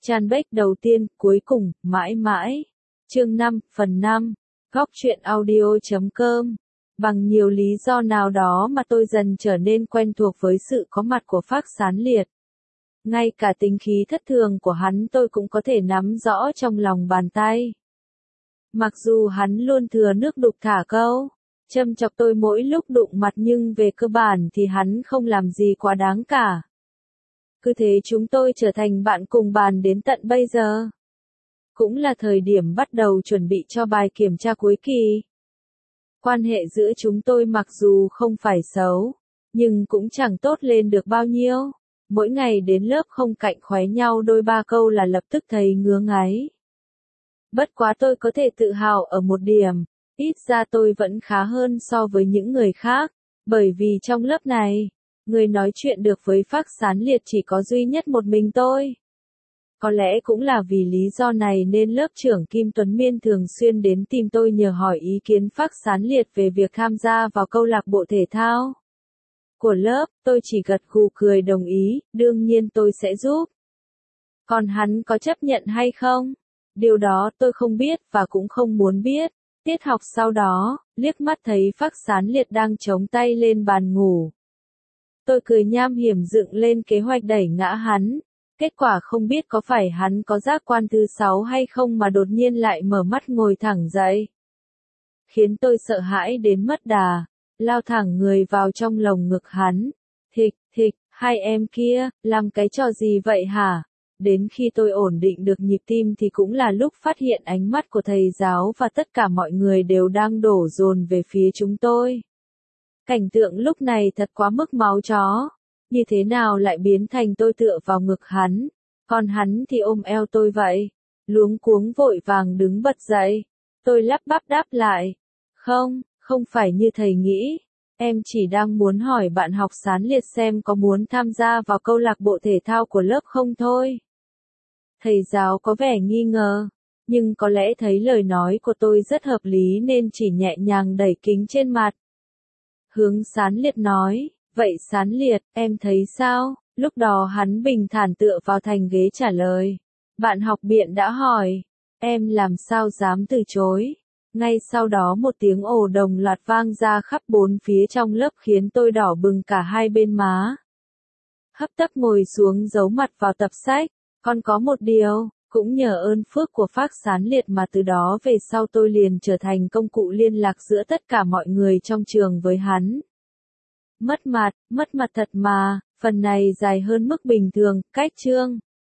Fanpage đầu tiên, cuối cùng, mãi mãi. Chương 5, phần 5. Góc truyện audio.com. Bằng nhiều lý do nào đó mà tôi dần trở nên quen thuộc với sự có mặt của Phác Sán Liệt. Ngay cả tính khí thất thường của hắn tôi cũng có thể nắm rõ trong lòng bàn tay. Mặc dù hắn luôn thừa nước đục thả câu, châm chọc tôi mỗi lúc đụng mặt, nhưng về cơ bản thì hắn không làm gì quá đáng cả. Cứ thế chúng tôi trở thành bạn cùng bàn đến tận bây giờ. Cũng là thời điểm bắt đầu chuẩn bị cho bài kiểm tra cuối kỳ. Quan hệ giữa chúng tôi mặc dù không phải xấu, nhưng cũng chẳng tốt lên được bao nhiêu. Mỗi ngày đến lớp không cạnh khóe nhau đôi ba câu là lập tức thấy ngứa ngáy. Bất quá tôi có thể tự hào ở một điểm, ít ra tôi vẫn khá hơn so với những người khác, bởi vì trong lớp này, người nói chuyện được với Phác Sán Liệt chỉ có duy nhất một mình tôi. Có lẽ cũng là vì lý do này nên lớp trưởng Kim Tuấn Miên thường xuyên đến tìm tôi nhờ hỏi ý kiến Phác Sán Liệt về việc tham gia vào câu lạc bộ thể thao của lớp. Tôi chỉ gật gù cười đồng ý, đương nhiên tôi sẽ giúp. Còn hắn có chấp nhận hay không? Điều đó tôi không biết và cũng không muốn biết. Tiết học sau đó, liếc mắt thấy Phác Sán Liệt đang chống tay lên bàn ngủ. Tôi cười nham hiểm dựng lên kế hoạch đẩy ngã hắn. Kết quả không biết có phải hắn có giác quan thứ 6 hay không mà đột nhiên lại mở mắt ngồi thẳng dậy. Khiến tôi sợ hãi đến mất đà, lao thẳng người vào trong lồng ngực hắn. Thịch, thịch, hai em kia, làm cái trò gì vậy hả? Đến khi tôi ổn định được nhịp tim thì cũng là lúc phát hiện ánh mắt của thầy giáo và tất cả mọi người đều đang đổ dồn về phía chúng tôi. Cảnh tượng lúc này thật quá mức máu chó. Như thế nào lại biến thành tôi tựa vào ngực hắn, còn hắn thì ôm eo tôi vậy? Luống cuống vội vàng đứng bật dậy. Tôi lắp bắp đáp lại. Không phải như thầy nghĩ. Em chỉ đang muốn hỏi bạn học Sán Liệt xem có muốn tham gia vào câu lạc bộ thể thao của lớp không thôi. Thầy giáo có vẻ nghi ngờ, nhưng có lẽ thấy lời nói của tôi rất hợp lý nên chỉ nhẹ nhàng đẩy kính trên mặt. Hướng Sán Liệt nói. Vậy Sán Liệt, em thấy sao? Lúc đó hắn bình thản tựa vào thành ghế trả lời. Bạn học Biện đã hỏi. Em làm sao dám từ chối? Ngay sau đó một tiếng ồ đồng loạt vang ra khắp bốn phía trong lớp khiến tôi đỏ bừng cả hai bên má. Hấp tấp ngồi xuống giấu mặt vào tập sách. Còn có một điều, cũng nhờ ơn phước của Phác Sán Liệt mà từ đó về sau tôi liền trở thành công cụ liên lạc giữa tất cả mọi người trong trường với hắn. Mất mặt thật mà, phần này dài hơn mức bình thường, cách chương.